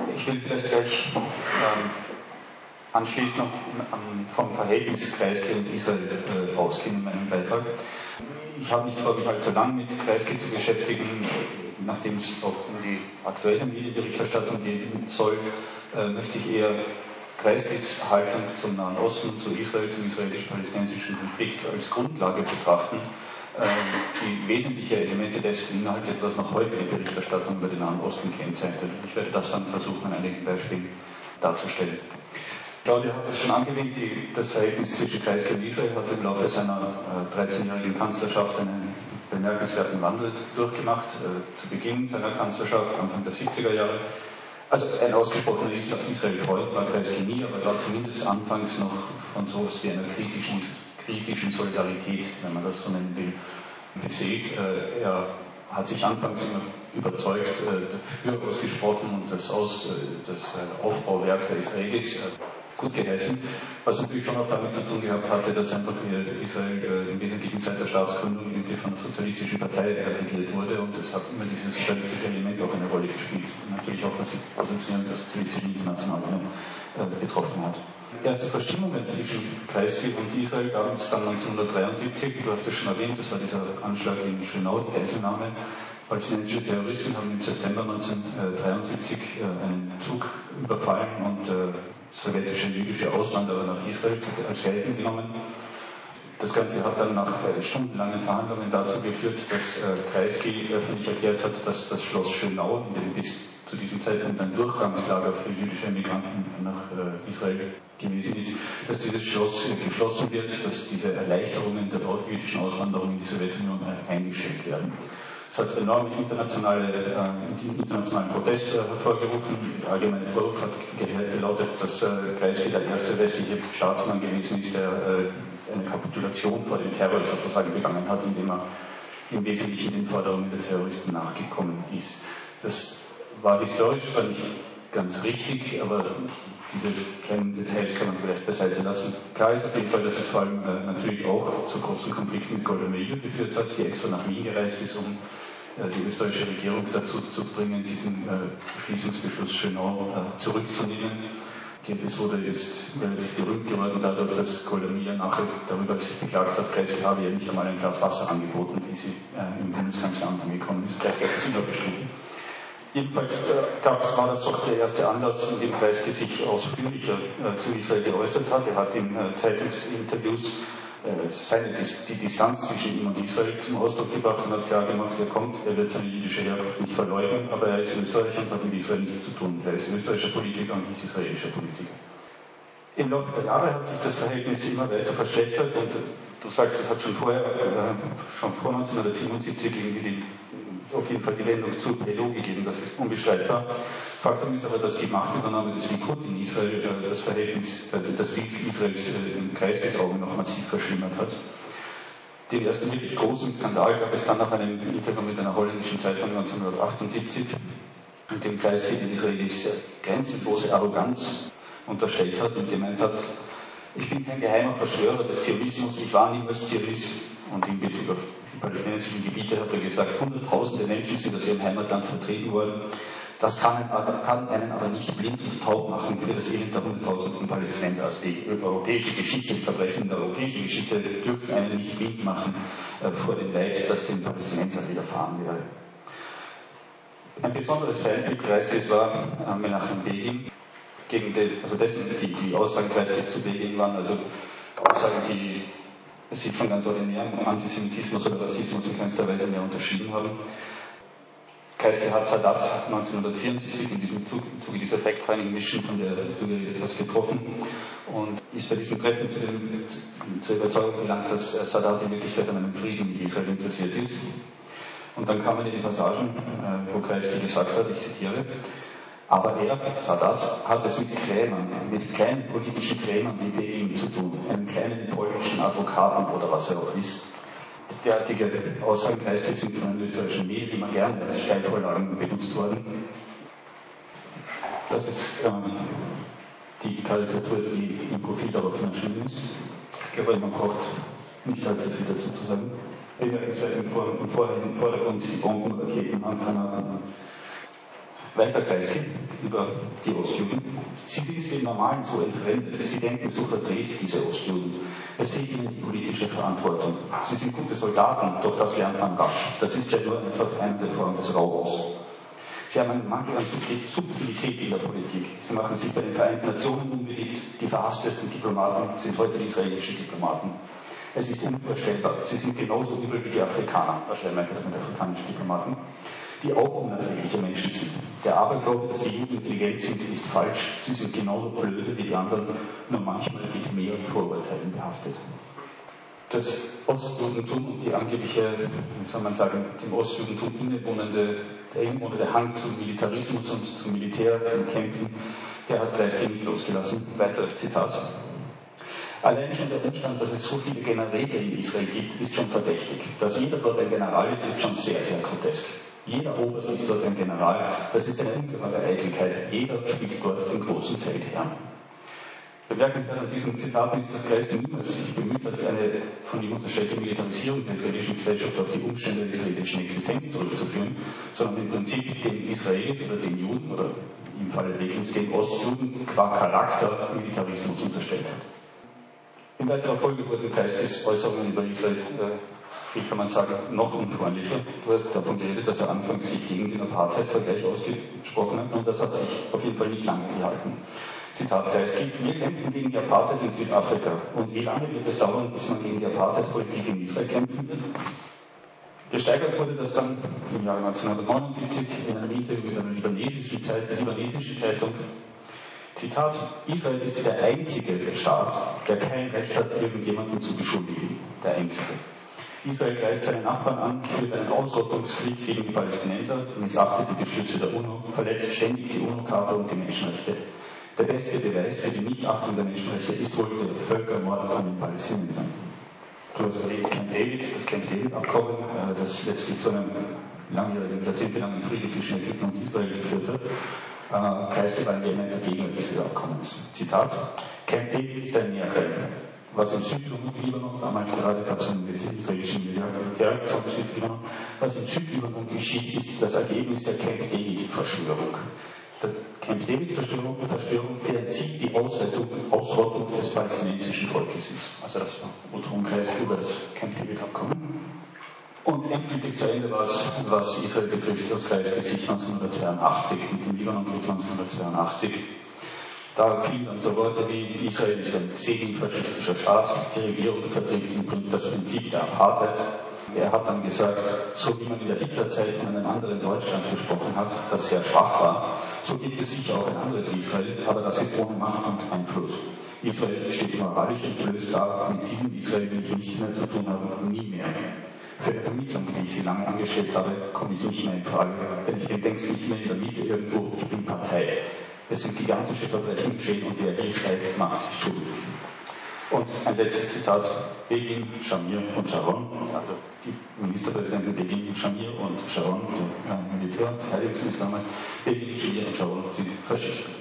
Ich will vielleicht gleich anschließend vom Verhältnis Kreisky und Israel ausgehen in meinem Beitrag. Ich habe nicht vor, mich allzu lang mit Kreisky zu beschäftigen, nachdem es auch um die aktuelle Medienberichterstattung gehen soll, möchte ich eher Kreiskys Haltung zum Nahen Osten, zu Israel, zum israelisch-palästinensischen Konflikt als Grundlage betrachten, die wesentliche Elemente dessen beinhaltet, was noch heute die Berichterstattung über den Nahen Osten kennzeichnet. Ich werde das dann versuchen, an einigen Beispielen darzustellen. Claudia hat es schon angewähnt, das Verhältnis zwischen Kreisky und Israel hat im Laufe seiner 13-jährigen Kanzlerschaft einen bemerkenswerten Wandel durchgemacht. Zu Beginn seiner Kanzlerschaft, Anfang der 70er Jahre. Also ein ausgesprochener Israel-Freund war Kreisky nie, aber er war zumindest anfangs noch von so etwas wie einer kritischen Solidarität, wenn man das so nennen will, beseelt. Er hat sich anfangs immer überzeugt dafür ausgesprochen und das Aufbauwerk der Israelis gut geheißen, was natürlich schon auch damit zu tun gehabt hatte, dass einfach Israel im Wesentlichen seit der Staatsgründung irgendwie von der Sozialistischen Partei regiert wurde und es hat immer dieses sozialistische Element auch eine Rolle gespielt. Und natürlich auch, was die Positionierung der Sozialistischen Internationalen betroffen hat. Erste Verstimmungen zwischen Kreisky und Israel gab es dann 1973, du hast es schon erwähnt, das war dieser Anschlag in Schönau, die Geiselnahme. Palästinensische Terroristen haben im September 1973 einen Zug überfallen und sowjetische jüdische Auswanderer nach Israel als Geisel genommen. Das Ganze hat dann nach stundenlangen Verhandlungen dazu geführt, dass Kreisky öffentlich erklärt hat, dass das Schloss Schönau, in dem bis zu diesem Zeitpunkt ein Durchgangslager für jüdische Emigranten nach Israel gewesen ist, dass dieses Schloss geschlossen wird, dass diese Erleichterungen der jüdischen Auswanderung in die Sowjetunion eingeschränkt werden. Es hat enormen internationalen Protest hervorgerufen. Der allgemeine Vorwurf hat gelautet, dass Kreisky der erste westliche Staatsmann gewesen ist, der eine Kapitulation vor dem Terror sozusagen begangen hat, indem er im Wesentlichen den Forderungen der Terroristen nachgekommen ist. Das war historisch zwar nicht ganz richtig, aber diese kleinen Details kann man vielleicht beiseite lassen. Klar ist auf jeden Fall, dass es vor allem natürlich auch zu großen Konflikten mit Golda Meir geführt hat, die extra nach Wien gereist ist, um die österreichische Regierung dazu zu bringen, diesen Schließungsbeschluss Schönau zurückzunehmen. Die Episode ist relativ berühmt geworden dadurch, dass Golda Meir nachher darüber sich beklagt hat, Kreisky habe ihr nicht einmal ein Glas Wasser angeboten, wie sie im Bundeskanzleramt angekommen ist. Kreisky hat das immer bestritten. Jedenfalls war das doch der erste Anlass, in dem Kreisky sich ausführlicher zu Israel geäußert hat. Er hat in Zeitungsinterviews die Distanz zwischen ihm und Israel zum Ausdruck gebracht und hat klar gemacht, er wird seine jüdische Herkunft nicht verleugnen, aber er ist Österreicher und hat mit Israel nichts zu tun. Er ist österreichischer Politiker und nicht israelischer Politiker. Im Laufe der Jahre hat sich das Verhältnis immer weiter verschlechtert und du sagst, es hat schon vor 1977 irgendwie auf jeden Fall die Wendung zur PLO gegeben, das ist unbestreitbar. Faktum ist aber, dass die Machtübernahme des Likud in Israel das Verhältnis, das Bild Israels in Kreiskys Augen noch massiv verschlimmert hat. Den ersten wirklich großen Skandal gab es dann nach einem Interview mit einer holländischen Zeitung 1978, in dem Kreisky den Israelis grenzenlose Arroganz unterstellt hat und gemeint hat, ich bin kein geheimer Verschwörer des Zionismus, ich war niemals Zionist. Und in Bezug auf die palästinensischen Gebiete hat er gesagt, Hunderttausende Menschen sind aus ihrem Heimatland vertrieben worden. Das kann einen aber nicht blind und taub machen für das Elend der Hunderttausenden Palästinenser. Also die europäische Geschichte, die Verbrechen der europäischen Geschichte dürfen einen nicht blind machen vor dem Leid, das den Palästinensern widerfahren wäre. Ein besonderes Feindbild Kreiskys war Menachem Begin, die Aussagen Kreiskys zu Begin waren also Aussagen, die sich von ganz ordinärem Antisemitismus oder Rassismus in keinster Weise mehr unterschieden haben. Kreisky hat Sadat 1974 im Zuge dieser Fact-Finding-Mission, von der du geredet hast, getroffen und ist bei diesem Treffen zur Überzeugung gelangt, dass Sadat in Wirklichkeit an einem Frieden mit Israel interessiert ist. Und dann kamen in den Passagen, wo Kreisky gesagt hat, ich zitiere, aber Sadat, hat es mit kleinen politischen Krämern wie Begin zu tun, einem kleinen polnischen Advokaten oder was er auch ist. Derartige Aussagen Kreiskys sind von den österreichischen Medien immer gerne als Steilvorlagen benutzt worden. Das ist die Karikatur, die im Profil darauf erschienen ist. Ich glaube, man braucht nicht allzu viel dazu zu sagen. Im Vordergrund die Bomben, Raketen, Handgranaten. Weiter Kreisky über die Ostjuden. Sie sind dem Normalen so entfremdet, sie denken, so verdreht diese Ostjuden. Es fehlt ihnen die politische Verantwortung. Sie sind gute Soldaten, doch das lernt man rasch. Das ist ja nur eine verfeindete Form des Raubers. Sie haben einen Mangel an Subtilität in der Politik. Sie machen sich bei den Vereinten Nationen unbeliebt. Die verhasstesten Diplomaten sind heute die israelischen Diplomaten. Es ist unvorstellbar. Sie sind genauso übel wie die Afrikaner, also er meinte mit afrikanischen Diplomaten, die auch unerträgliche Menschen sind. Der Aberglaube, dass die Juden intelligent sind, ist falsch. Sie sind genauso blöde wie die anderen, nur manchmal mit mehr Vorurteilen behaftet. Das Ostjudentum und die angebliche, wie soll man sagen, dem Ostjudentum der innewohnende Hang zum Militarismus und zum Militär, zum Kämpfen, der hat Kreisky nicht losgelassen. Weiteres Zitat. Allein schon der Umstand, dass es so viele Generäle in Israel gibt, ist schon verdächtig. Dass jeder dort ein General ist, ist schon sehr, sehr grotesk. Jeder Oberst ist dort ein General, das ist eine ungeheure Eitelkeit. Jeder spielt dort den großen Feldherrn. Bemerkenswert an diesen Zitaten ist, dass Kreisky niemals sich bemüht hat, eine von ihm unterstellte Militarisierung der israelischen Gesellschaft auf die Umstände der israelischen Existenz zurückzuführen, sondern im Prinzip den Israelis oder den Juden oder im Falle Begins den Ostjuden qua Charakter Militarismus unterstellt hat. In weiterer Folge wurden Kreiskys Äußerungen über Israel, wie kann man sagen, noch unfreundlicher. Du hast davon geredet, dass er anfangs sich gegen den Apartheid-Vergleich ausgesprochen hat, und das hat sich auf jeden Fall nicht lange gehalten. Zitat Kreisky: Wir kämpfen gegen die Apartheid in Südafrika. Und wie lange wird es dauern, bis man gegen die Apartheid-Politik in Israel kämpfen wird? Gesteigert wurde das dann im Jahre 1979 in einem Interview mit einer libanesischen Zeitung. Zitat: Israel ist der einzige Staat, der kein Recht hat, irgendjemanden zu beschuldigen. Der einzige. Israel greift seine Nachbarn an, führt einen Ausrottungskrieg gegen die Palästinenser, missachtet die Beschlüsse der UNO, verletzt ständig die UNO-Charta und die Menschenrechte. Der beste Beweis für die Nichtachtung der Menschenrechte ist wohl der Völkermord an den Palästinensern. Du hast erwähnt Camp David, das Camp David-Abkommen, das letztlich zu einem langjährigen, jahrzehntelangen Frieden zwischen Ägypten und Israel geführt hat. Kreisky war ein vehementer Gegner dieses Abkommens. Zitat: Camp David ist ein Märchen. Was im Südlibanon, damals gerade gab es einen israelischen Militärabzug im Südlibanon, was im Südlibanon geschieht, ist das Ergebnis der Camp David-Verschwörung. Der Camp David-Verschwörung, der entzieht die Ausrottung des palästinensischen Volkes ist. Also das war Ultraumkreis über das Camp David-Abkommen. Und endgültig zu Ende war es, was Israel betrifft, das Kreiskys sich 1982, mit dem Libanonkrieg 1982. Da fielen dann so Worte wie: Israel ist ein semi-faschistischer Staat, die Regierung vertritt das Prinzip der Apartheid. Er hat dann gesagt, so wie man in der Hitlerzeit von einem anderen Deutschland gesprochen hat, das sehr schwach war, so gibt es sicher auch ein anderes Israel, aber das ist ohne Macht und Einfluss. Israel steht moralisch entblößt da, mit diesem Israel will ich nichts mehr zu tun haben, nie mehr. Für eine Vermittlung, wie ich sie lange angestellt habe, komme ich nicht mehr in Frage, denn ich bin längst nicht mehr in der Miete irgendwo, ich bin Partei. Es sind gigantische Verbrechen geschehen und wer hier steigt, macht sich schuldig. Und ein letztes Zitat: Begin, Shamir und Sharon, also die Ministerpräsidenten Begin, Shamir und Sharon, der Militär- und Verteidigungsminister damals, Begin, Shamir und Sharon sind Faschisten.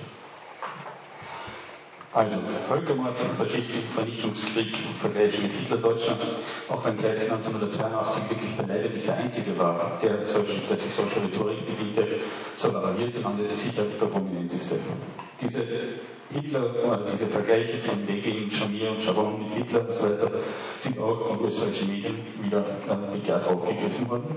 Also Völkermord, Faschisten, Vernichtungskrieg im Vergleich mit Hitler-Deutschland, auch wenn Kreisky 1982 wirklich beileibe nicht der Einzige war, der sich solcher Rhetorik bediente, so war er hierzulande sicher der prominenteste. Diese Vergleiche von Begin, Shamir und Sharon mit Hitler und so weiter sind auch in österreichischen Medien wieder begehrt aufgegriffen worden.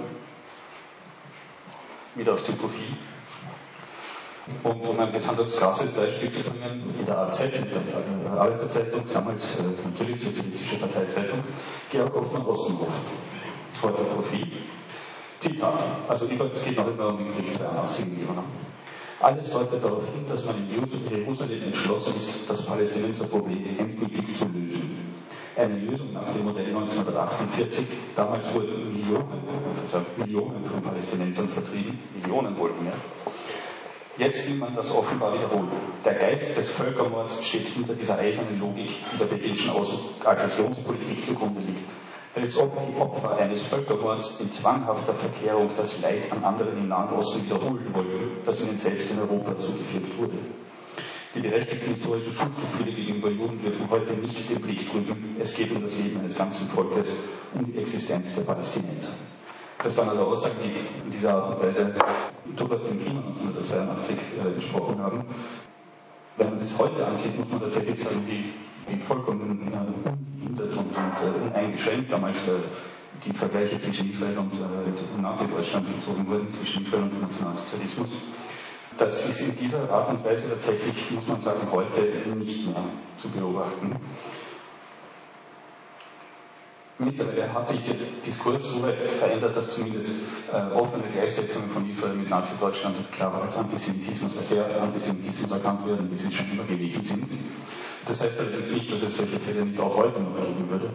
Wieder aus dem Profil. Und um ein besonders krasses Beispiel zu bringen, in der AZ, in der Arbeiterzeitung, damals natürlich Sozialistische Parteizeitung, Georg Hoffmann-Ostenhof, heute Profil. Zitat, also es geht noch immer um den Krieg 82 im Libanon. Alles deutet darauf hin, dass man in Jerusalem entschlossen ist, das Palästinenserproblem endgültig zu lösen. Eine Lösung nach dem Modell 1948. Damals wurden Millionen von Palästinensern vertrieben, Millionen wohlgemerkt. Jetzt will man das offenbar wiederholen. Der Geist des Völkermords steht hinter dieser eisernen Logik, die der beginschen Aggressionspolitik zugrunde liegt. Als ob die Opfer eines Völkermords in zwanghafter Verkehrung das Leid an anderen im Nahen Osten wiederholen wollten, das ihnen selbst in Europa zugefügt wurde. Die berechtigten historischen Schuldgefühle gegenüber Juden dürfen heute nicht den Blick trüben. Es geht um das Leben eines ganzen Volkes, um die Existenz der Palästinenser. Das waren also Aussagen, die in dieser dieser Art und Weise durchaus dem Klima 1982 entsprochen haben. Wenn man das heute ansieht, muss man tatsächlich sagen, wie vollkommen unhindert und uneingeschränkt damals die Vergleiche zwischen Israel und Nazi-Deutschland gezogen wurden, zwischen Israel und dem Nationalsozialismus. Das ist in dieser Art und Weise tatsächlich, muss man sagen, heute nicht mehr zu beobachten. Mittlerweile hat sich der Diskurs so weit verändert, dass zumindest offene Gleichsetzungen von Israel mit Nazi-Deutschland klarer als Antisemitismus, als der Antisemitismus erkannt werden, wie sie schon immer gewesen sind. Das heißt allerdings nicht, dass es solche Fälle nicht auch heute noch geben würde.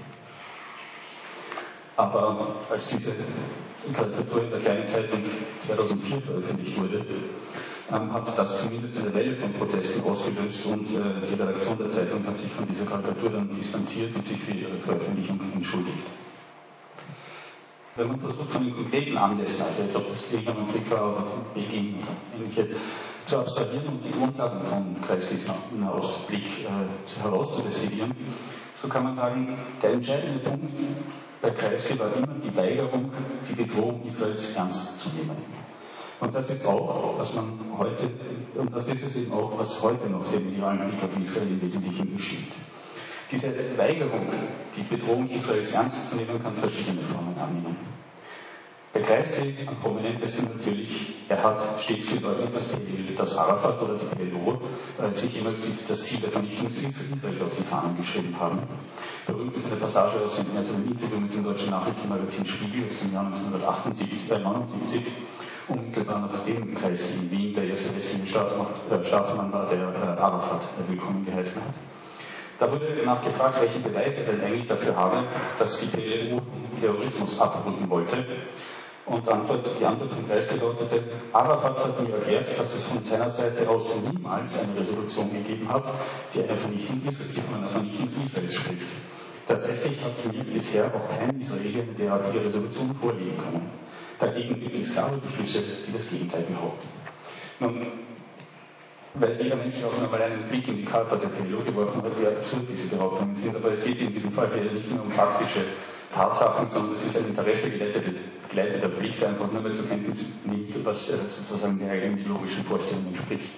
Aber als diese Karikatur in der kleinen Zeitung 2004 veröffentlicht wurde, hat das zumindest eine Welle von Protesten ausgelöst und die Redaktion der Zeitung hat sich von dieser Karikatur dann distanziert und sich für ihre Veröffentlichung entschuldigt. Wenn man versucht, von den konkreten Anlässen, also jetzt ob das Libanon-Krieg war oder Beginn oder ähnliches, zu abstrahieren und die Grundlagen von Kreiskys Nahostblick herauszudestillieren, so kann man sagen, der entscheidende Punkt bei Kreisky war immer die Weigerung, die Bedrohung Israels ernst zu nehmen. Und das ist auch, was man heute, und das ist es eben auch, was heute noch den medialen Blick auf Israel im Wesentlichen bestimmt. Diese Weigerung, die Bedrohung Israels ernst zu nehmen, kann verschiedene Formen annehmen. Bei Kreisky am prominentesten natürlich, er hat stets geleugnet, dass Arafat oder die PLO sich jemals das Ziel der Vernichtung Israels auf die Fahnen geschrieben haben. Berühmt ist eine Passage aus einem Interview mit dem deutschen Nachrichtenmagazin Spiegel aus dem Jahr 1979, unmittelbar nachdem Kreisky in Wien der erste westliche Staatsmann war, der Arafat willkommen geheißen hat. Da wurde nachgefragt, welche Beweise er denn eigentlich dafür habe, dass die PLO Terrorismus abrücken wollte. Und die Antwort von Kreisky lautete, Arafat hat mir erklärt, dass es von seiner Seite aus niemals eine Resolution gegeben hat, die von einer Vernichtung Israels spricht. Tatsächlich hat mir bisher auch kein Israeli eine derartige Resolution vorlegen können. Dagegen gibt es klare Beschlüsse, die das Gegenteil behaupten. Nun, weiß jeder Mensch auch einmal einen Blick in die Charta der PLO geworfen hat, wie absurd diese Behauptungen sind, aber es geht in diesem Fall hier nicht nur um faktische Tatsachen, sondern es ist ein interessegeleiteter Blick, der einfach nur mehr zur Kenntnis nimmt, was sozusagen der eigenen logischen Vorstellung entspricht.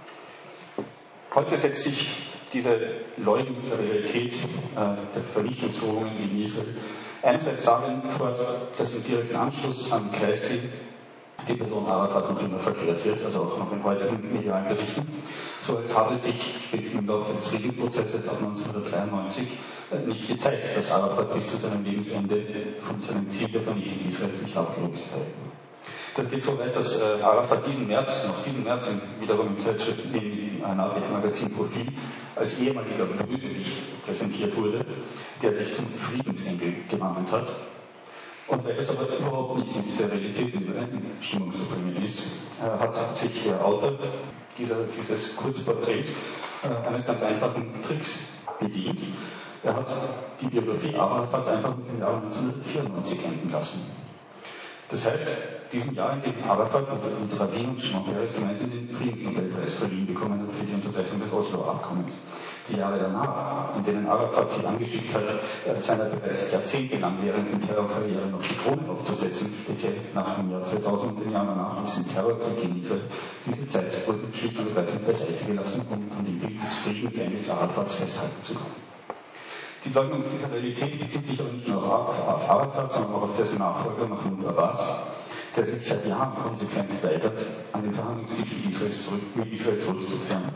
Heute setzt sich diese Leugnung der Realität der Vernichtungsdrohungen gegen Israel einerseits darin fort, dass im direkten Anschluss an Kreisky die Person Arafat noch immer verklärt wird, also auch noch in heutigen medialen Berichten, so als habe sich im Laufe des Friedensprozesses ab 1993 nicht gezeigt, dass Arafat bis zu seinem Lebensende von seinem Ziel der Vernichtung Israels nicht abgerückt sei. Das geht so weit, dass Arafat noch diesen März wiederum im Nachrichtenmagazin Profil als ehemaliger Bösewicht präsentiert wurde, der sich zum Friedensengel gewandelt hat. Und weil es aber überhaupt nicht mit der Realität in Übereinstimmung zu bringen ist, hat sich der Autor dieses Kurzporträts eines ganz einfachen Tricks bedient. Er hat die Biografie Arafats einfach mit dem Jahr 1994 enden lassen. Das heißt, diesem Jahr, in dem Arafat und Rabin und Shimon Peres gemeinsam den Friedensnobelpreis verliehen bekommen hat für die Unterzeichnung des Osloer Abkommens. Die Jahre danach, in denen Arafat sich angeschickt hat, seiner bereits jahrzehntelang währenden Terrorkarriere noch die Krone aufzusetzen, speziell nach dem Jahr 2000 und den Jahren danach, mit dem Terrorkrieg gegen Israel, diese Zeit wurde schlicht und ergreifend beiseite gelassen, um an dem Bild des Friedensengels Arafats festhalten zu können. Die Leugnung dieser Realität bezieht sich aber nicht nur auf Arafat, sondern auch auf dessen Nachfolger Mahmoud Abbas, der sich seit Jahren konsequent weigert, an den Verhandlungstisch mit Israel zurückzukehren.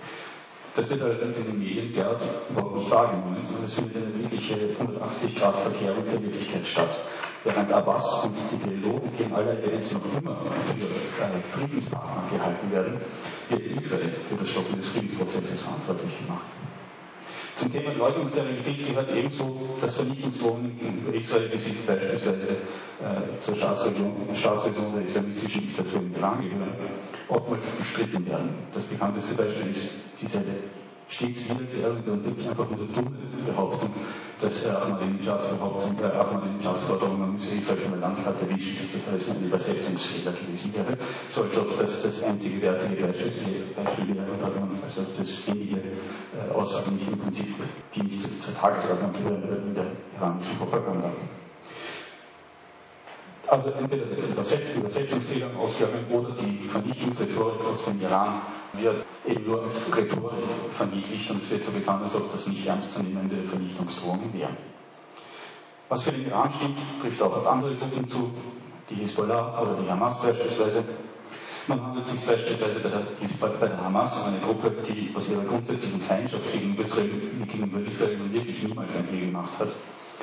Das wird allerdings in den Medien derart überhaupt nicht wahrgenommen, sondern es findet eine wirkliche 180-Grad-Verkehrung der Wirklichkeit statt. Während Abbas und die PLO gegen alle Evidenz noch immer für Friedenspartner gehalten werden, wird Israel für das Stoppen des Friedensprozesses verantwortlich gemacht. Zum Thema Leugnung der Realität gehört ebenso, dass Vernichtungsdrohungen in Israel, wie sie beispielsweise zur Staatsräson der islamistischen Diktatur im Iran gehören, oftmals bestritten werden. Das bekannteste Beispiel ist diese stets wiederkehrende und wirklich einfach nur dumme Behauptung, dass Ahmadinejads Forderung, man müsse Israel von der Landkarte wischen, dass das alles nur ein Übersetzungsfehler gewesen wäre, so als ob das das einzige wertige Beispiel wäre, also das ständige Aussagen nicht im Prinzip, die nicht zur Tagesordnung gehören würden in der iranischen Propaganda. Also entweder der Übersetzungsfehler ausgegangen oder die Vernichtungsrhetorik aus dem Iran wird eben nur als Rhetorik verniedlicht und es wird so getan, als ob das nicht ernstzunehmende Vernichtungsdrohungen wären. Was für den Iran stimmt, trifft auch auf andere Gruppen zu, die Hisbollah oder die Hamas beispielsweise. Man handelt sich beispielsweise bei der Hamas um eine Gruppe, die aus ihrer grundsätzlichen Feindschaft gegenüber Israel nun wirklich niemals ein Hehl gemacht hat.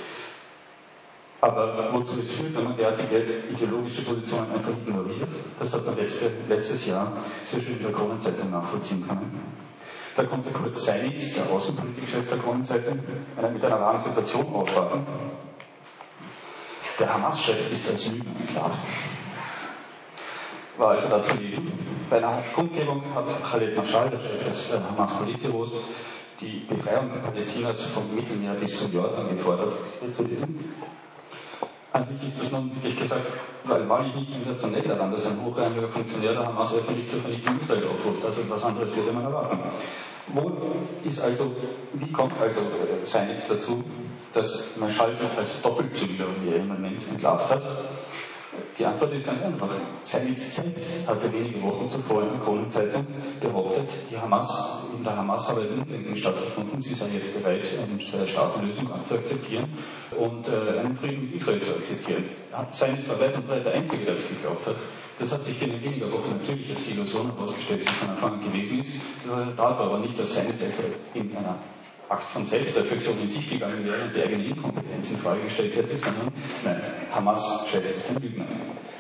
Aber wozu es führt, wenn man derartige ideologische Positionen einfach ignoriert, das hat man letztes Jahr sehr schön in der Kronenzeitung nachvollziehen können. Da konnte Kurt Seinitz, der Außenpolitikchef der Kronenzeitung, mit einer wahren Situation aufwarten. Der Hamas-Chef ist als Lügner entlarvt. War also da zu lesen. Bei einer Kundgebung hat Khaled Mashal, der Chef des Hamas-Politbüros, die Befreiung Palästinas vom Mittelmeer bis zum Jordan gefordert. Zu lesen. An sich ist das nun, wirklich gesagt, wahrlich nicht sensationell daran, dass ein hochrangiger Funktionär der Hamas öffentlich zur Vernichtung Israel aufruft. Also was anderes würde man erwarten. Wie kommt also Seinitz dazu, dass Mashal sich als Doppelzüngler, wie er immer nennt, entlarvt hat? Die Antwort ist ganz einfach. Seinitz selbst hatte wenige Wochen zuvor in der Kronenzeitung behauptet, in der Hamas habe ein Umdenken stattgefunden, sie sei jetzt bereit, eine Staatenlösung zu akzeptieren und einen Frieden mit Israel zu akzeptieren. Seinitz war weit und breit der Einzige, der das geglaubt hat. Das hat sich in weniger Wochen natürlich als die Illusion herausgestellt, die von Anfang an gewesen ist. Das Resultat war aber nicht, dass Seinitz in einer Akt von Selbstreflexion in sich gegangen wäre und die eigene Inkompetenz in Frage gestellt hätte, sondern nein, Hamas-Chef ist ein Lügner.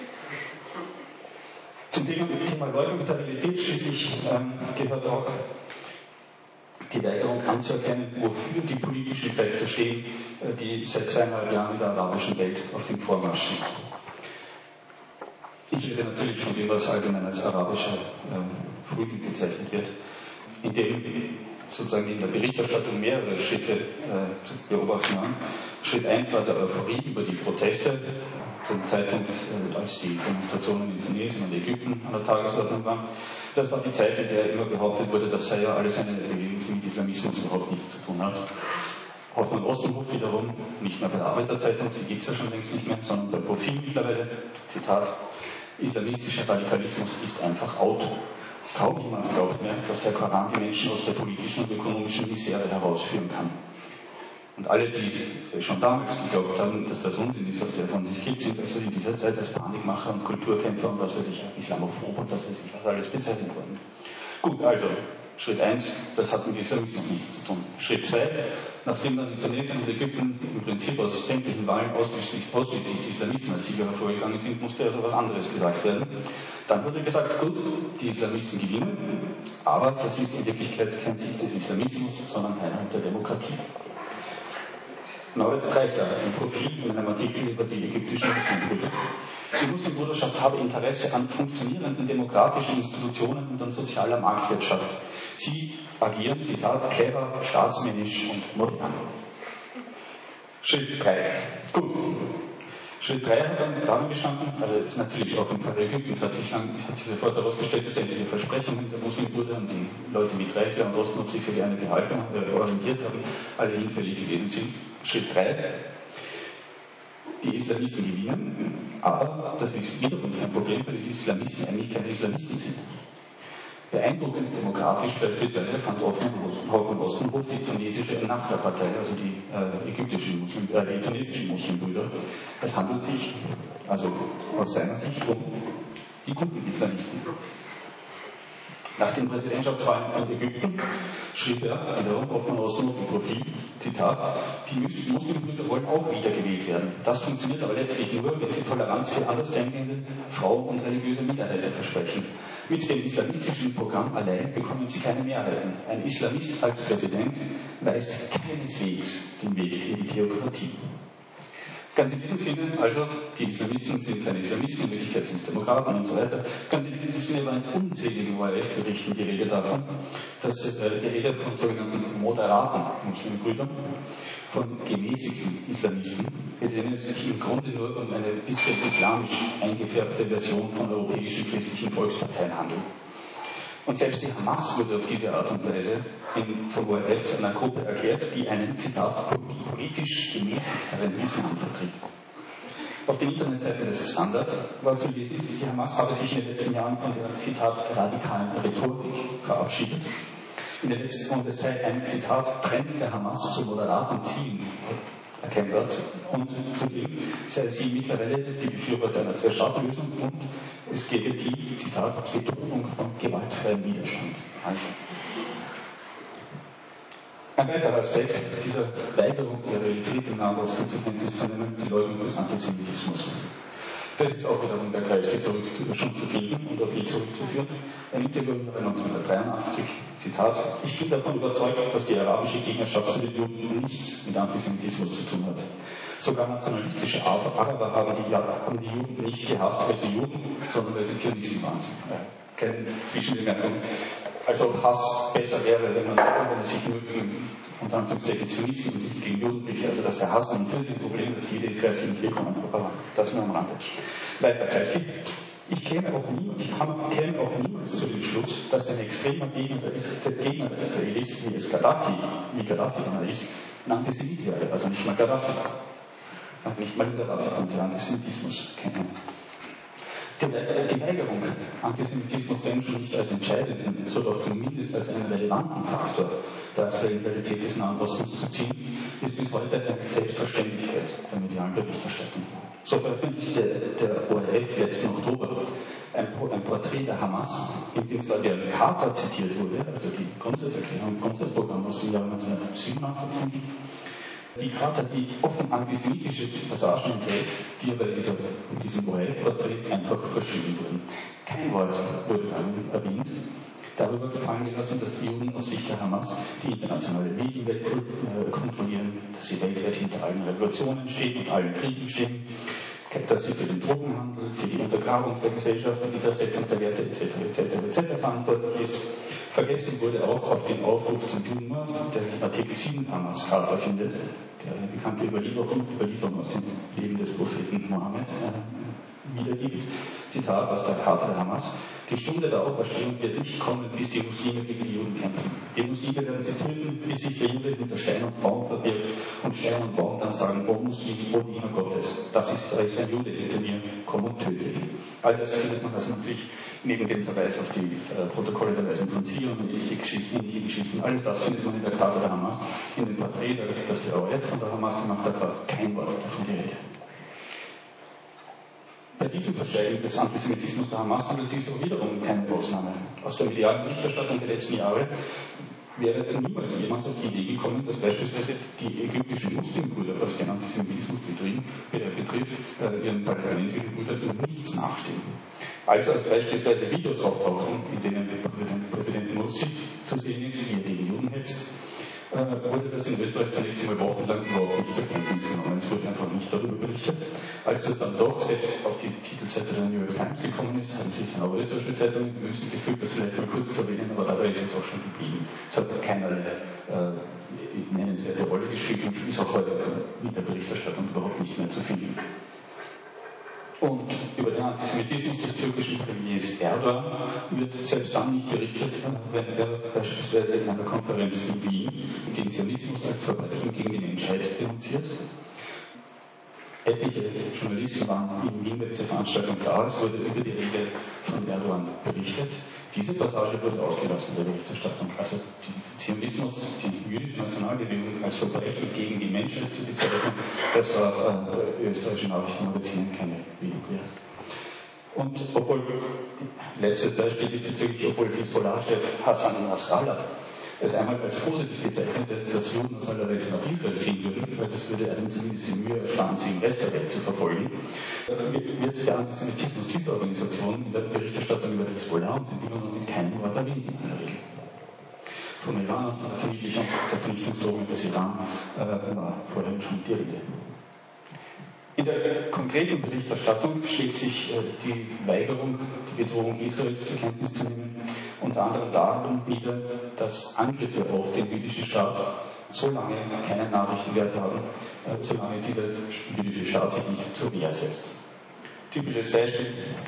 Zum Thema Leugnung der Realität schließlich gehört auch die Weigerung anzuerkennen, wofür die politischen Kräfte stehen, die seit 2,5 Jahren in der arabischen Welt auf dem Vormarsch sind. Ich rede natürlich von dem, was allgemein als arabischer Frühling bezeichnet wird, in dem sozusagen in der Berichterstattung mehrere Schritte zu beobachten waren. Schritt 1 war der Euphorie über die Proteste, zum Zeitpunkt, als die Demonstrationen in Tunesien und Ägypten an der Tagesordnung waren. Das war die Zeit, in der immer behauptet wurde, das sei ja alles eine Bewegung, die mit Islamismus überhaupt nichts zu tun hat. Hoffmann Ostenhof wiederum, nicht mehr bei der Arbeiterzeitung, die gibt es ja schon längst nicht mehr, sondern der Profil mittlerweile, Zitat, islamistischer Radikalismus ist einfach out. Kaum jemand glaubt mehr, dass der Koran die Menschen aus der politischen und ökonomischen Misere herausführen kann. Und alle, die schon damals geglaubt haben, dass das Unsinn ist, was der von sich gibt, sind also in dieser Zeit als Panikmacher und Kulturkämpfer und was weiß ich, Islamophob und was weiß ich, was alles bezeichnet worden. Gut, also, Schritt 1, das hat mit Islamismus nichts zu tun. Schritt 2, nachdem dann in Tunesien und Ägypten im Prinzip aus sämtlichen Wahlen ausschließlich die Islamisten als Sieger hervorgegangen sind, musste also was anderes gesagt werden. Dann wurde gesagt, gut, die Islamisten gewinnen, aber das ist in Wirklichkeit kein Sieg des Islamismus, sondern einer der Demokratie. Norbert Streichler, ein Profil in einem Artikel über die ägyptische Muslimbrüder. Die Muslimbruderschaft habe Interesse an funktionierenden demokratischen Institutionen und an sozialer Marktwirtschaft. Sie agieren, Zitat, clever, staatsmännisch und modern. Schritt 3. Gut. Schritt 3 hat dann darin bestanden, also ist natürlich auch im Fall Ägyptens hat sich sofort herausgestellt, dass sämtliche Versprechungen der Muslimbrüder und die Leute wie Streichler und Ostenhof sich für die eine gehalten, orientiert haben, alle hinfällig gewesen sind. Schritt 3. Die Islamisten gewinnen, aber das ist wiederum ein Problem, weil die Islamisten eigentlich keine Islamisten sind. Beeindruckend demokratisch beispielsweise fand Hoffmann Ostenhof die tunesische Ennahda-Partei, also die tunesischen Muslimbrüder. Es handelt sich also aus seiner Sicht um die guten Islamisten. Nach den Präsidentschaftswahlen in Ägypten schrieb er wiederum Hoffmann Ostenhof im Profil, Zitat, die Muslimbrüder wollen auch wiedergewählt werden. Das funktioniert aber letztlich nur, wenn sie Toleranz für Andersdenkende, Frauen und religiöse Minderheiten versprechen. Mit dem islamistischen Programm allein bekommen sie keine Mehrheiten. Ein Islamist als Präsident weist keineswegs den Weg in die Theokratie. Ganz in diesem Sinne, also, die Islamisten sind keine Islamisten, in Wirklichkeit sind es Demokraten und so weiter. Ganz in diesem Sinne war in unzähligen ORF-Berichten die Rede davon, dass die Rede von sogenannten moderaten Muslimbrüdern, von gemäßigten Islamisten, bei denen es sich im Grunde nur um eine bisschen islamisch eingefärbte Version von europäischen christlichen Volksparteien handelt. Und selbst die Hamas wurde auf diese Art und Weise vom ORF zu einer Gruppe erklärt, die einen, Zitat, politisch gemäßigteren Islam vertritt. Auf der Internetseite des Standard war zu lesen, die Hamas habe sich in den letzten Jahren von der, Zitat, radikalen Rhetorik verabschiedet. In der letzten Runde sei ein, Zitat, Trend der Hamas zu moderaten Zielen erkennbar und zudem sei sie mittlerweile die Befürworter einer Zwei-Staaten-Lösung und es gebe die, Zitat, Betonung von gewaltfreiem Widerstand. Ein weiterer Aspekt dieser Weigerung der Realität im Nahen Osten zur Kenntnis zu nehmen, die Leugnung des Antisemitismus. Das ist auch wiederum bei Kreisky schon zu finden und auf ihn zurückzuführen. Ein Interview im Jahre 1983, Zitat, ich bin davon überzeugt, dass die arabische Gegnerschaft zu den Juden nichts mit Antisemitismus zu tun hat. Sogar nationalistische Araber haben die Juden nicht gehasst, weil sie Juden, sondern weil sie Zionisten waren. Keine Zwischenbemerkung. Als ob Hass besser wäre, wenn er sich nur gegen, unter Anführungszeichen, Zionisten und nicht gegen Juden richtet. Also dass der Hass ein physisches Problem für jede israelische Entwicklung, aber das nur am Rande. Weiter Kreisky. Ich käme auch niemals zu dem Schluss, dass ein extremer Gegner der Israelis, wie Gaddafi einer ist, ein Antisemit wäre. Also nicht mal Gaddafi konnte Antisemitismus kennen. Die Weigerung, Antisemitismus denn schon nicht als entscheidenden, sondern zumindest als einen relevanten Faktor der aktuellen Realität des Nahen Ostens zu ziehen, ist bis heute eine Selbstverständlichkeit der medialen Berichterstattung. So veröffentlichte der ORF letzten Oktober ein Porträt der Hamas, in dem zwar der Charta zitiert wurde, also die Grundsatzerklärung, Grundsatzprogramm aus dem Jahr 1987, die Charta, die offen antisemitische Passagen enthält, die aber in diesem ORF-Porträt einfach verschwiegen wurden. Kein Wort wurde darin erwähnt, darüber gefallen gelassen, dass die Juden aus Sicht der Hamas die internationale Medienwelt kontrollieren, dass sie weltweit hinter allen Revolutionen stehen und allen Kriegen stehen, dass sie für den Drogenhandel, für die Untergrabung der Gesellschaft, für die Zersetzung der Werte etc. verantwortlich ist. Vergessen wurde auch auf den Aufruf zum Judenmord, der sich in Artikel 7 Hamas-Charta findet, der eine bekannte Überlieferung aus dem Leben des Propheten Mohammed wiedergibt. Zitat aus der Charta der Hamas. Die Stunde der Auferstehung wird nicht kommen, bis die Muslime gegen die Juden kämpfen. Die Muslime werden sie töten, bis sich der Jude hinter Stein und Baum verbirgt und Stein und Baum dann sagen, o Muslim, o Diener Gottes, da ist ein Jude hinter mir, komm und töte ihn. All das findet man also natürlich neben dem Verweis auf die Protokolle der Weisen von Zion und ähnliche Geschichten. Alles das findet man in der Charta der Hamas. In dem Porträt, das der ORF von der Hamas gemacht hat, war kein Wort davon die Rede. Bei diesem Verschweigen des Antisemitismus der Hamas handelt es sich so wiederum keine Ausnahme. Aus der medialen Berichterstattung der letzten Jahre wäre niemals jemand auf die Idee gekommen, dass beispielsweise die ägyptischen Muslimbrüder, was den Antisemitismus betrifft, ihren palästinensischen Brüdern nichts nachstehen. Als beispielsweise Videos auftauchten, in denen Präsident Morsi zu sehen ist, wie er gegen Juden hetzt, wurde das in Österreich zunächst einmal wochenlang überhaupt nicht zur Kenntnis genommen. Es wurde einfach nicht darüber berichtet. Als das dann doch selbst auf die Titelseite der New York Times gekommen ist, haben sich dann auch österreichische Zeitungen müssen gefühlt, das vielleicht mal kurz zu erwähnen, aber dabei ist es auch schon geblieben. Es hat keinerlei nennenswerte Rolle gespielt und ist auch heute in der Berichterstattung überhaupt nicht mehr zu finden. Und über den Antisemitismus des türkischen Premiers Erdogan wird selbst dann nicht berichtet, wenn er beispielsweise in einer Konferenz in Wien den Zionismus als Verbrechen gegen die Menschheit denunziert. Etliche Journalisten waren in Wien bei dieser Veranstaltung da, es wurde über die Rede von Erdogan berichtet. Diese Passage wurde ausgelassen in der Berichterstattung. Also Zionismus, die jüdische Nationalbewegung als Verbrechen gegen die Menschheit zu bezeichnen, das war österreichische Nachrichtenmagazinen keine Bewegung wert. Und obwohl, letztes Beispiel ist bezüglich, obwohl Hezbollah-Chef Hassan Nasrallah es einmal als positiv bezeichnete, dass Juden aus aller Welt nach Israel ziehen würden, weil das würde einem zumindest die Mühe ersparen, sie im Rest der Welt zu verfolgen, wird der Antisemitismus dieser Organisation in der Berichterstattung über Hezbollah und den Libanon mit keinem Wort erwähnt in der Regel. Vom Iran und von der Vernichtungsdrohung des Iran war vorher schon die Rede. In der konkreten Berichterstattung schlägt sich die Weigerung, die Bedrohung Israels zur Kenntnis zu nehmen, unter anderem darin nieder, dass Angriffe auf den jüdischen Staat so lange keinen Nachrichtenwert haben, solange dieser jüdische Staat sich nicht zur Wehr setzt. Typisches Beispiel,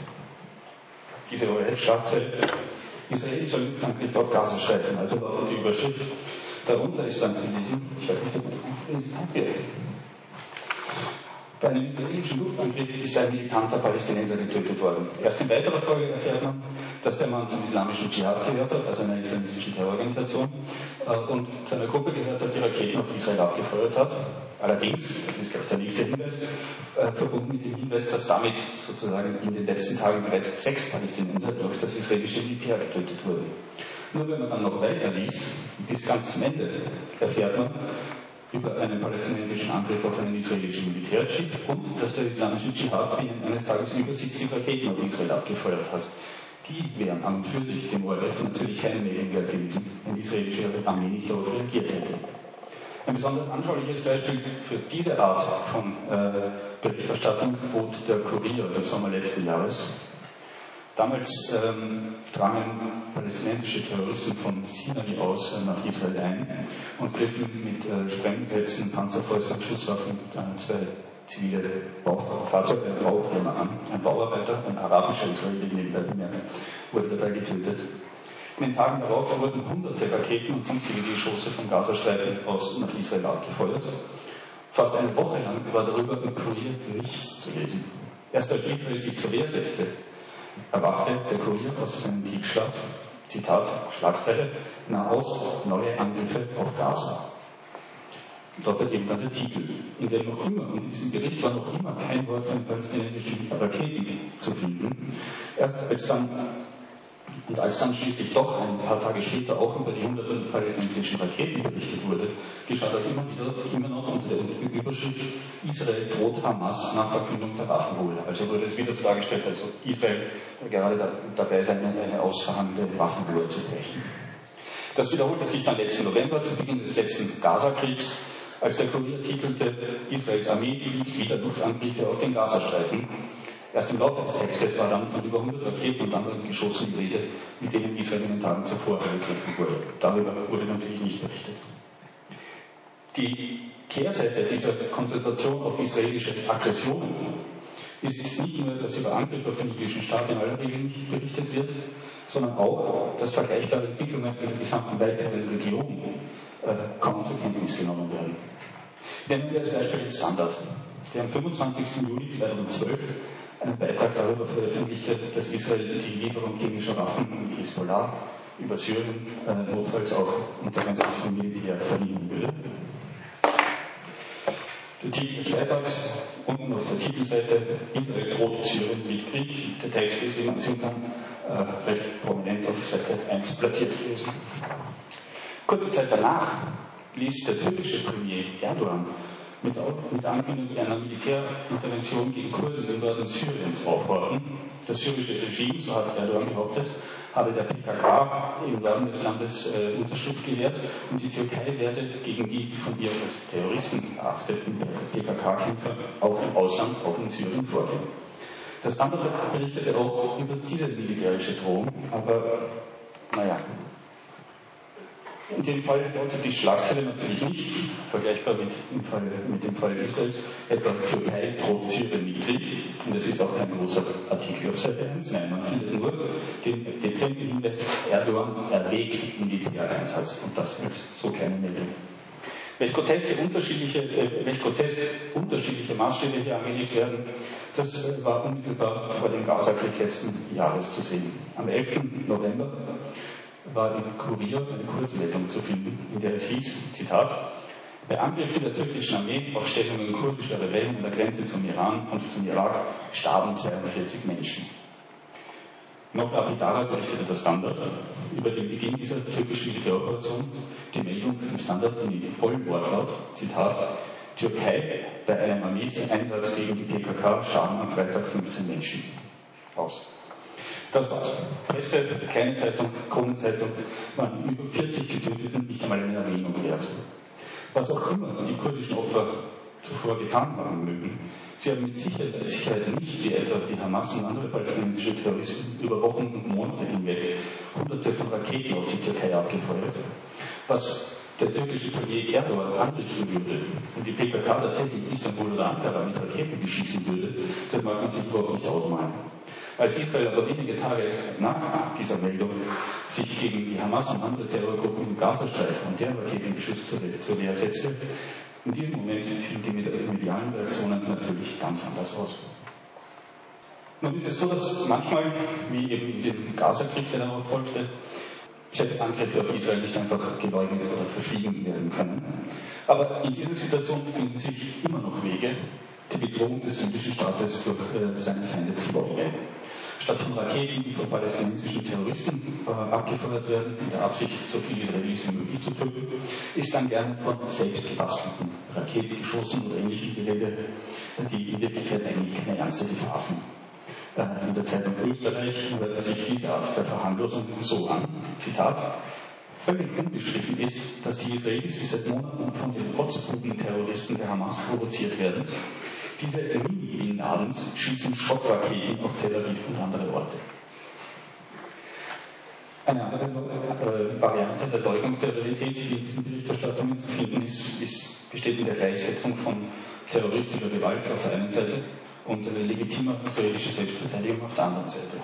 diese ORF-Schlagzeile: israelischer Luftangriff auf Gazastreifen, also lautet die Überschrift. Darunter ist dann zu lesen, ich weiß nicht, ob ich das lesen kann. Bei einem israelischen Luftangriff ist ein militanter Palästinenser getötet worden. Erst in weiterer Folge erfährt man, dass der Mann zum islamischen Dschihad gehört hat, also einer islamistischen Terrororganisation, und zu einer Gruppe gehört hat, die Raketen auf Israel abgefeuert hat. Allerdings, das ist gleich der nächste Hinweis, verbunden mit dem Hinweis, dass damit sozusagen in den letzten Tagen bereits 6 Palästinenser durch das israelische Militär getötet wurden. Nur wenn man dann noch weiter liest, bis ganz zum Ende, erfährt man über einen palästinensischen Angriff auf einen israelischen Militärjeep und dass der islamische Dschihad binnen eines Tages über 70 Raketen auf Israel abgefeuert hat. Die wären an und für sich dem ORF natürlich keine Meldung wert gewesen, wenn die israelische Armee nicht darauf reagiert hätte. Ein besonders anschauliches Beispiel für diese Art von Berichterstattung bot der Kurier im Sommer letzten Jahres. Damals drangen palästinensische Terroristen von Sinai aus nach Israel ein und griffen mit Sprengsätzen, Panzerfäusten und Schusswaffen 2 zivile Fahrzeuge an. Ein Bauarbeiter, ein arabischer Israeli, nebenbei bemerkt, wurde dabei getötet. In den Tagen darauf wurden hunderte Raketen und sonstige Geschosse vom Gazastreifen aus nach Israel abgefeuert. Fast eine Woche lang war darüber im Kurier nichts zu lesen. Erst als Israel sich zur Wehr setzte, erwachte der Kurier aus seinem Tiefschlaf, Zitat, Schlagzeile, Nahost, neue Angriffe auf Gaza. Dort eben dann der Titel, in dem noch immer, und in diesem Bericht war noch immer kein Wort von palästinensischen Raketen zu finden. Erst als dann schließlich doch ein paar Tage später auch über die hunderten palästinensischen Raketen berichtet wurde, geschah das immer noch unter der Überschrift Israel droht Hamas nach Verkündung der Waffenruhe. Also wurde es wieder so dargestellt, als ob Israel gerade dabei sei, eine ausverhandelte Waffenruhe zu brechen. Das wiederholte sich dann letzten November, zu Beginn des letzten Gaza-Kriegs, als der Kurier titelte, Israels Armee fliegt wieder Luftangriffe auf den Gazastreifen. Erst im Laufe des Textes war dann von über 100 Raketen und anderen Geschossen die Rede, mit denen Israel in den Tagen zuvor angegriffen wurde. Darüber wurde natürlich nicht berichtet. Die Kehrseite dieser Konzentration auf israelische Aggressionen ist nicht nur, dass über Angriffe auf den jüdischen Staat in aller Regel nicht berichtet wird, sondern auch, dass vergleichbare Entwicklungen in der gesamten weiteren Region kaum zur Kenntnis genommen werden. Nehmen wir als Beispiel den Standard, der am 25. Juli 2012 einen Beitrag darüber veröffentlichte, dass Israel die Lieferung chemischer Waffen an die Hisbollah über Syrien notfalls auch unter Einsatz vom Militär verhindern würde. Der Titel des Beitrags, unten auf der Titelseite, Israel droht Syrien mit Krieg. Der Text ist, wie man sehen kann, recht prominent auf Seite 1 platziert gewesen. Kurze Zeit danach ließ der türkische Premier Erdogan mit der Ankündigung einer Militärintervention gegen Kurden im Norden Syriens aufhorchen. Das syrische Regime, so hat Erdogan behauptet, habe der PKK im Norden des Landes Unterschlupf gewährt und die Türkei werde gegen die von ihr als Terroristen erachteten PKK-Kämpfer auch im Ausland, auch in Syrien vorgehen. Das Standard berichtete auch über diese militärische Drohung, aber naja. In dem Fall lautet die Schlagzeile natürlich nicht, vergleichbar mit dem Fall Israels, etwa Türkei droht Syrien mit Krieg, und es ist auch kein großer Artikel auf Seite 1, nein, man findet nur den dezenten Hinweis, Erdogan erwägt Militäreinsatz, und das ist so keine Meldung. Welch grotesk unterschiedliche Maßstäbe hier angelegt werden, das war unmittelbar vor dem Gaza-Krieg letzten Jahres zu sehen. Am 11. November war im Kurier eine Kurzmeldung zu finden, in der es hieß, Zitat, bei Angriffen der türkischen Armee auf Stellungen kurdischer Rebellen an der Grenze zum Iran und zum Irak starben 42 Menschen. Noch lapidarer berichtete der Standard über den Beginn dieser türkischen Militäroperation, die Meldung im Standard in vollem Wortlaut, Zitat, Türkei bei einem Armeeeinsatz gegen die PKK starben am Freitag 15 Menschen. Aus. Das war's. Presse, kleine Zeitung, Kronenzeitung, waren über 40 Getöteten nicht einmal eine Erwähnung wert. Was auch immer die kurdischen Opfer zuvor getan haben mögen, sie haben mit Sicherheit nicht, wie etwa die Hamas und andere palästinensische Terroristen, über Wochen und Monate hinweg Hunderte von Raketen auf die Türkei abgefeuert. Was der türkische Premier Erdogan anrichten würde und die PKK tatsächlich Istanbul oder Ankara mit Raketen beschießen würde, das mag man sich überhaupt nicht ausmalen. Als Israel aber wenige Tage nach dieser Meldung sich gegen die Hamas und andere Terrorgruppen im Gazastreifen und deren Raketenbeschuss zur Wehr setzte, In diesem Moment fielen die medialen Reaktionen natürlich ganz anders aus. Nun ist es so, dass manchmal, wie eben in dem Gaza-Krieg, der darauf folgte, selbst Angriffe auf Israel nicht einfach geleugnet oder verschwiegen werden können. Aber in dieser Situation finden sich immer noch Wege, die Bedrohung des jüdischen Staates durch seine Feinde zu leugnen. Statt von Raketen, die von palästinensischen Terroristen abgefeuert werden, in der Absicht, so viele Israelis wie möglich zu töten, ist dann gerne von selbstgebastelten Raketen geschossen oder ähnlichen die Rede, die in Wirklichkeit eigentlich keine ernste Gefahr sind. In der Zeitung Österreich hörte sich diese Art der Verharmlosung so an, Zitat, völlig unbestritten ist, dass die Israelis, die seit Monaten von den Rotzbuben-Terroristen der Hamas provoziert werden, diese Mini-Bin Ladens schießen Schrottraketen auf Tel Aviv und andere Orte. Eine andere Variante der Leugnung der Realität, die in diesen Berichterstattungen zu finden ist, besteht in der Gleichsetzung von terroristischer Gewalt auf der einen Seite und legitimer israelischer Selbstverteidigung auf der anderen Seite.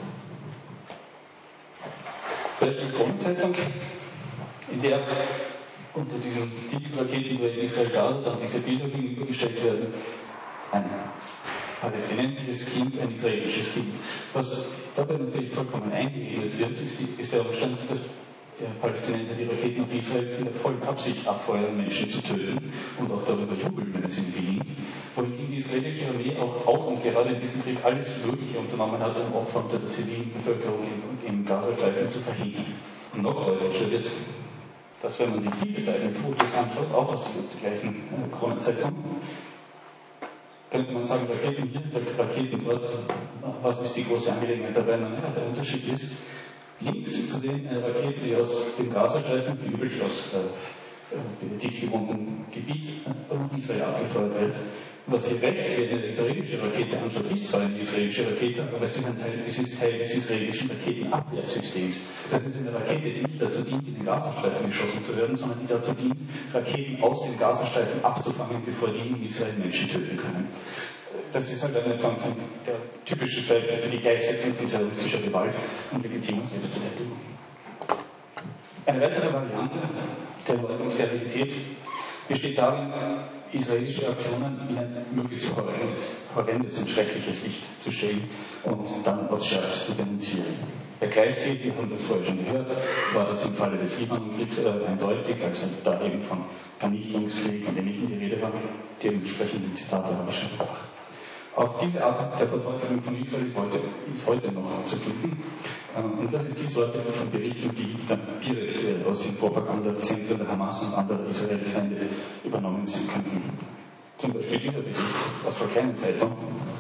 Beispiel Kronenzeitung, in der unter diesen Titelraketen über Israel-Gaza dann diese Bilder gegenübergestellt werden. Ein palästinensisches Kind, ein israelisches Kind. Was dabei natürlich vollkommen eingeredet wird, ist der Umstand, dass Palästinenser die Raketen auf Israel in der vollen Absicht abfeuern, Menschen zu töten und auch darüber jubeln, wenn es ihnen gelingt. Wohingegen die israelische Armee auch und gerade in diesem Krieg alles Mögliche unternommen hat, um Opfer unter der zivilen Bevölkerung im Gazastreifen zu verhindern. Und noch deutlicher wird, dass wenn man sich diese beiden Fotos anschaut, auch aus der gleichen Kronenzeitung, könnte man sagen, Raketen hier, Raketen dort, was ist die große Angelegenheit dabei? Naja, der Unterschied ist, links zu sehen eine Rakete, die aus dem Gazastreifen, wie üblich aus dicht bewohntem Gebiet nach Israel abgefeuert wird. Und was hier rechts geht, eine israelische Rakete anschaut, ist zwar eine israelische Rakete, aber es ist Teil des israelischen Raketenabwehrsystems. Das ist eine Rakete, die nicht dazu dient, in den Gazastreifen geschossen zu werden, sondern die dazu dient, Raketen aus dem Gazastreifen abzufangen, bevor die in Israel Menschen töten können. Das ist halt eine Form von der typische Beispiel für die Gleichsetzung von terroristischer Gewalt und legitimer Selbstverteidigung. Eine weitere Variante der Leugnung der Realität besteht darin, israelische Aktionen in ein möglichst horrendes und schreckliches Licht zu stellen und dann aus Scherz zu denunzieren. Bei Kreisky, wir haben das vorher schon gehört, war das im Falle des Libanonkriegs eindeutig, als da eben von Vernichtungskrieg und Ähnlichem die Rede war. Die entsprechenden Zitate habe ich schon gebracht. Auch diese Art der Verteufelung von Israel ist heute noch zu finden. Und das ist die Sorte von Berichten, die dann direkt aus den Propagandazentren der Hamas und anderer Israel-Feinde übernommen sein könnten. Zum Beispiel dieser Bericht aus der kleinen Zeitung,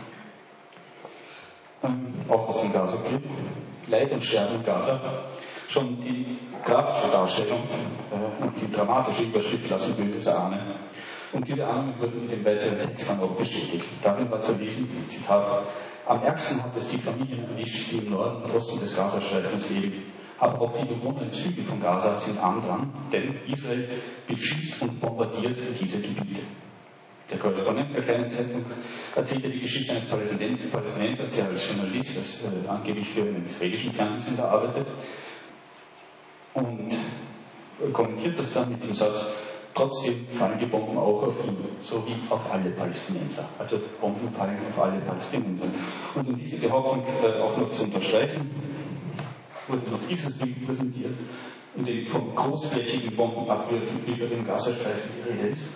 auch aus dem Gaza-Krieg, Leid und Sterben in Gaza. Schon die grafische Darstellung und die dramatische Überschrift lassen Böses erahnen. Und diese Ahnungen wurden mit dem weiteren Text dann auch bestätigt. Darin war zu lesen, Zitat, am ärgsten hat es die Familien erwischt, die im Norden und Osten des Gazastreifens leben. Aber auch die Bewohner im Süden von Gaza sind arm dran, denn Israel beschießt und bombardiert diese Gebiete. Der Korrespondent der kleinen Zeitung erzählte die Geschichte eines Palästinensers, der als Journalist, angeblich für einen israelischen Fernsehsender arbeitet, und kommentiert das dann mit dem Satz, trotzdem fallen die Bomben auch auf ihn, so wie auf alle Palästinenser. Also Bomben fallen auf alle Palästinenser. Und um diese Behauptung auch noch zu unterstreichen, wurde noch dieses Bild präsentiert, in dem von großflächigen Bombenabwürfen über dem Gazastreifen die Rede ist.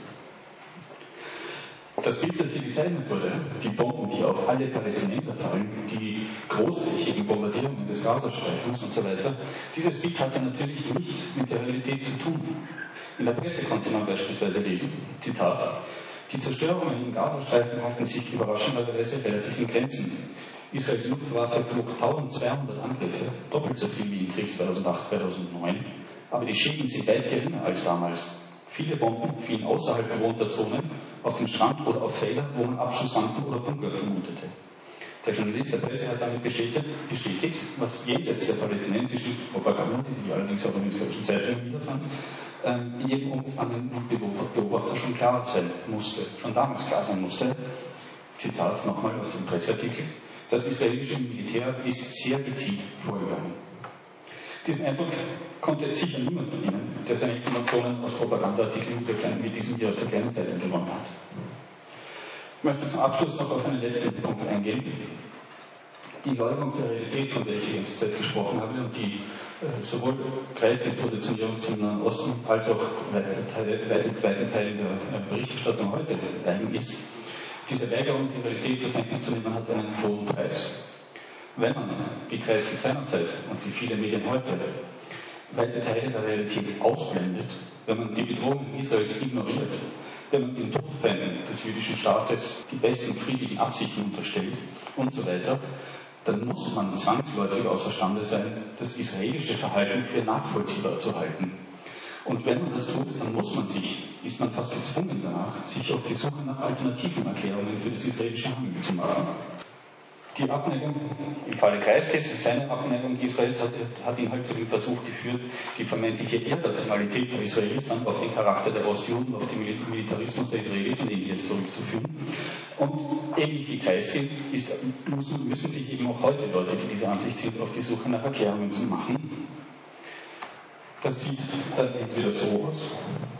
Das Bild, das hier gezeichnet wurde, die Bomben, die auf alle Palästinenser fallen, die großflächigen Bombardierungen des Gazastreifens und so weiter, dieses Bild hatte natürlich nichts mit der Realität zu tun. In der Presse konnte man beispielsweise lesen, Zitat, die Zerstörungen im Gazastreifen halten sich überraschenderweise relativ in Grenzen. Israels Luftwaffe flog 1200 Angriffe, doppelt so viel wie im Krieg 2008-2009, aber die Schäden sind weit geringer als damals. Viele Bomben fielen außerhalb bewohnter Zonen, auf den Strand oder auf Felder, wo man Abschussrampen oder Bunker vermutete. Der Journalist der Presse hat damit bestätigt, was jenseits der palästinensischen Propaganda, die sich allerdings auch in den solchen Zeitungen wiederfand, jedem umfangenden Beobachter schon klar sein musste, schon damals klar sein musste, Zitat nochmal aus dem Presseartikel, das israelische Militär ist sehr gezielt vorgegangen. Diesen Eindruck konnte sicher niemand von Ihnen, der seine Informationen aus Propagandaartikeln wie diesem hier aus der kleinen Zeitung gewonnen hat. Ich möchte zum Abschluss noch auf einen letzten Punkt eingehen. Die Leugnung der Realität, von der ich die ganze Zeit gesprochen habe und die sowohl Kreiskys Positionierung zum Nahen Osten als auch weiten Teilen der Berichterstattung heute eigen ist, diese Weigerung, die Realität zur Kenntnis zu nehmen, hat einen hohen Preis. Wenn man, wie Kreisky seinerzeit und wie viele Medien heute, weite Teile der Realität ausblendet, wenn man die Bedrohung Israels ignoriert, wenn man den Todfeinden des jüdischen Staates die besten friedlichen Absichten unterstellt und so weiter, dann muss man zwangsläufig außerstande sein, das israelische Verhalten für nachvollziehbar zu halten. Und wenn man das tut, dann ist man fast gezwungen danach, sich auf die Suche nach alternativen Erklärungen für das israelische Handeln zu machen. Die Abneigung, im Falle Kreiskys, seine Abneigung Israels hat ihn halt zu dem Versuch geführt, die vermeintliche Irrationalität von Israelis dann auf den Charakter der Ostjuden, auf den Militarismus der Israelis und Ähnliches zurückzuführen. Und ähnlich wie Kreisky müssen sich eben auch heute Leute, die dieser Ansicht sind, auf die Suche nach Erklärungen zu machen. Das sieht dann entweder so aus,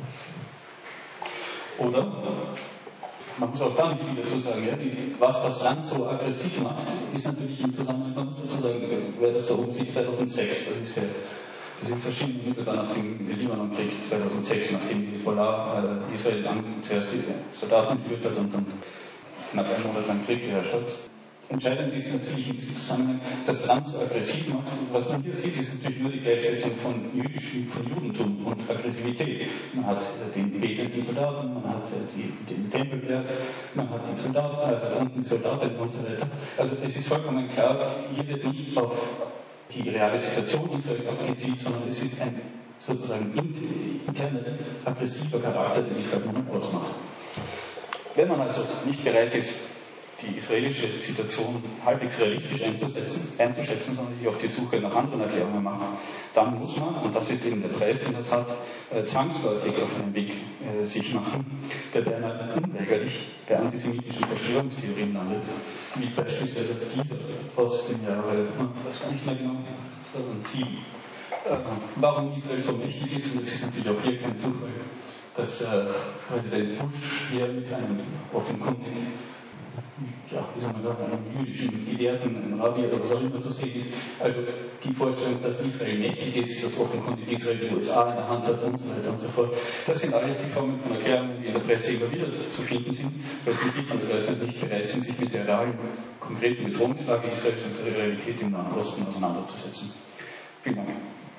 oder man muss auch da nicht viel dazu sagen, ja, was das Land so aggressiv macht, ist natürlich im Zusammenhang, man muss dazu sagen, wer das da oben sieht, 2006, das ist erschienen unmittelbar nach dem Libanonkrieg 2006, nachdem Hezbollah Israel zuerst die Soldaten geführt hat und dann knapp einen Monat lang Krieg geherrscht hat. Entscheidend ist natürlich in diesem Zusammenhang, dass Land so aggressiv macht. Was man hier sieht, ist natürlich nur die Gleichsetzung von Judentum und Aggressivität. Man hat den betenden Soldaten, man hat den Tempelberg, man hat die Soldaten, unten die Soldaten und so weiter. Also es ist vollkommen klar, hier wird nicht auf die reale Situation Israels abgezielt, sondern es ist ein sozusagen interner, aggressiver Charakter, den Israel nun ausmacht. Wenn man also nicht bereit ist, die israelische Situation halbwegs realistisch einzuschätzen, sondern sich auf die Suche nach anderen Erklärungen machen, dann muss man, und das ist eben der Preis, den das hat, zwangsläufig auf einen Weg sich machen, der beinahe unweigerlich bei antisemitischen Verschwörungstheorien landet, wie beispielsweise dieser aus dem Jahre, ich weiß gar nicht mehr genau, 2007. Warum Israel so mächtig ist, und das ist natürlich auch hier kein Zufall, dass Präsident Bush hier mit einem offenkundig, ja, wie soll man sagen, einem jüdischen Gelehrten, einem Rabbi oder was auch immer zu sehen ist. Also die Vorstellung, dass Israel mächtig ist, dass offenkundig Israel die USA in der Hand hat und so weiter und so fort. Das sind alles die Formen von Erklärungen, die in der Presse immer wieder zu finden sind, weil sie nicht von der Leute nicht bereit sind, sich mit der realen, konkreten Bedrohungslage Israels und der Realität im Nahen Osten auseinanderzusetzen. Vielen Dank.